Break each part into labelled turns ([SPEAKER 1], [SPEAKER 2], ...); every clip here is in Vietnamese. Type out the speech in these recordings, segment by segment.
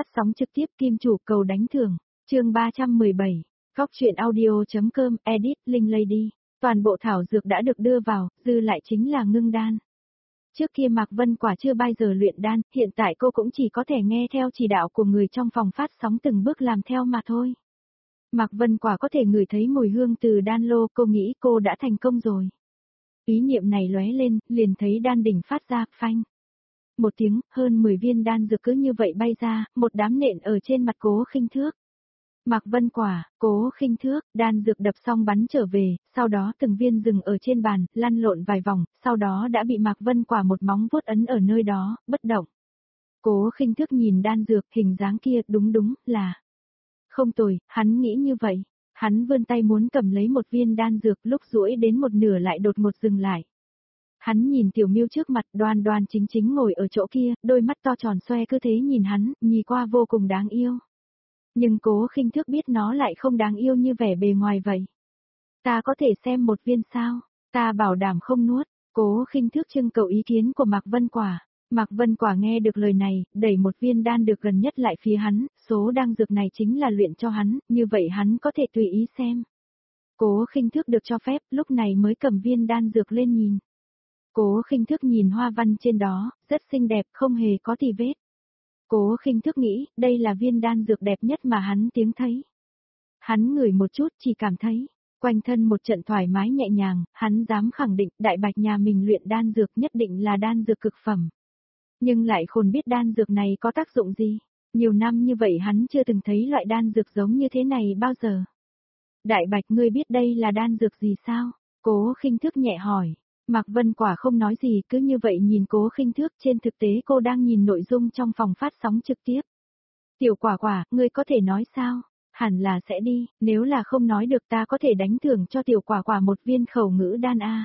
[SPEAKER 1] phát sóng trực tiếp Kim Chủ cầu đánh thưởng, chương 317, Góc truyện audio.com, edit, Linh Lady. Toàn bộ thảo dược đã được đưa vào, dư lại chính là ngưng đan. Trước kia Mạc Vân Quả chưa bao giờ luyện đan, hiện tại cô cũng chỉ có thể nghe theo chỉ đạo của người trong phòng phát sóng từng bước làm theo mà thôi. Mạc Vân Quả có thể ngửi thấy mùi hương từ đan lô, cô nghĩ cô đã thành công rồi. Ý niệm này lóe lên, liền thấy đan đỉnh phát ra, phanh. Một tiếng, hơn 10 viên đan dược cứ như vậy bay ra, một đám nện ở trên mặt Cố Khinh Thước. Mạc Vân Quả, Cố Khinh Thước, đan dược đập xong bắn trở về, sau đó từng viên dừng ở trên bàn, lăn lộn vài vòng, sau đó đã bị Mạc Vân Quả một móng vuốt ấn ở nơi đó, bất động. Cố Khinh Thước nhìn đan dược, hình dáng kia, đúng là không tồi, hắn nghĩ như vậy. Hắn vươn tay muốn cầm lấy một viên đan dược, lúc duỗi đến một nửa lại đột ngột dừng lại. Hắn nhìn Tiểu Miêu trước mặt, đoan đoan chính ngồi ở chỗ kia, đôi mắt to tròn xoe cứ thế nhìn hắn, nhìn qua vô cùng đáng yêu. Nhưng Cố Khinh Thước biết nó lại không đáng yêu như vẻ bề ngoài vậy. Ta có thể xem một viên sao? Ta bảo đảm không nuốt. Cố Khinh Thước trưng cầu ý kiến của Mạc Vân Quả. Mạc Vân Quả nghe được lời này, đẩy một viên đan dược gần nhất lại phía hắn, số đan dược này chính là luyện cho hắn, như vậy hắn có thể tùy ý xem. Cố Khinh Thước được cho phép, lúc này mới cầm viên đan dược lên nhìn. Cố Khinh Thước nhìn hoa văn trên đó, rất xinh đẹp, không hề có tì vết. Cố Khinh Thước nghĩ, đây là viên đan dược đẹp nhất mà hắn tiếng thấy. Hắn ngửi một chút chỉ cảm thấy, quanh thân một trận thoải mái nhẹ nhàng, hắn dám khẳng định Đại Bạch nhà mình luyện đan dược nhất định là đan dược cực phẩm. Nhưng lại khôn biết đan dược này có tác dụng gì. Nhiều năm như vậy hắn chưa từng thấy loại đan dược giống như thế này bao giờ. Đại Bạch, ngươi biết đây là đan dược gì sao? Cố Khinh Thước nhẹ hỏi. Mạc Vân Quả không nói gì, cứ như vậy nhìn Cố Khinh Thước, trên thực tế cô đang nhìn nội dung trong phòng phát sóng trực tiếp. Tiểu Quả Quả, ngươi có thể nói sao? Hẳn là sẽ đi, nếu là không nói được ta có thể đánh thưởng cho Tiểu Quả Quả một viên khẩu ngữ đan a.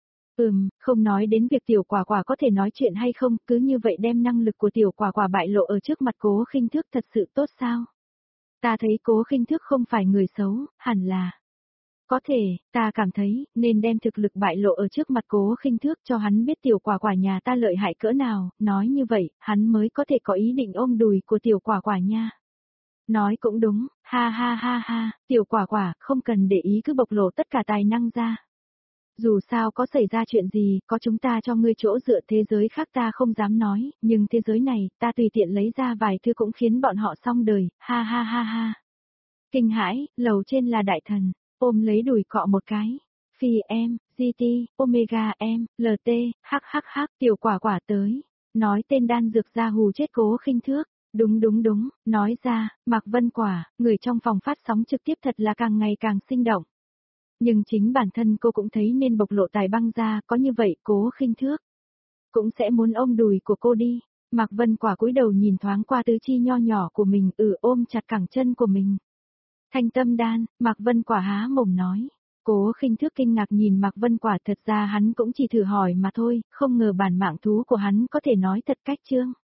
[SPEAKER 1] Không nói đến việc Tiểu Quả Quả có thể nói chuyện hay không, cứ như vậy đem năng lực của Tiểu Quả Quả bại lộ ở trước mặt Cố Khinh Thước thật sự tốt sao? Ta thấy Cố Khinh Thước không phải người xấu, hẳn là. Có thể, ta cảm thấy, nên đem thực lực bại lộ ở trước mặt Cố Khinh Thước cho hắn biết Tiểu Quả Quả nhà ta lợi hại cỡ nào, nói như vậy, hắn mới có thể có ý định ôm đùi của Tiểu Quả Quả nha. Nói cũng đúng, ha, Tiểu Quả Quả, không cần để ý cứ bộc lộ tất cả tài năng ra. Dù sao có xảy ra chuyện gì, có chúng ta cho ngươi chỗ dựa, thế giới khác ta không dám nói, nhưng thế giới này, ta tùy tiện lấy ra vài thứ cũng khiến bọn họ xong đời, ha. Kinh hãi, lầu trên là đại thần, ôm lấy đùi cọ một cái. Phi em, GT, Omega em, LT, hắc, Tiểu Quả Quả tới. Nói tên đan dược ra hù chết Cố Khinh Thước. Đúng, nói ra, Mạc Vân Quả, người trong phòng phát sóng trực tiếp thật là càng ngày càng sinh động. Nhưng chính bản thân cô cũng thấy nên bộc lộ tài băng ra, có như vậy Cố Khinh Thước cũng sẽ muốn ôm đùi của cô đi. Mạc Vân Quả cúi đầu nhìn thoáng qua tứ chi nho nhỏ của mình, ôm chặt cẳng chân của mình. Thanh tâm đan, Mạc Vân Quả há mồm nói. Cố Khinh Thước kinh ngạc nhìn Mạc Vân Quả, thật ra hắn cũng chỉ thử hỏi mà thôi, không ngờ bản mạng thú của hắn có thể nói thật cách trương.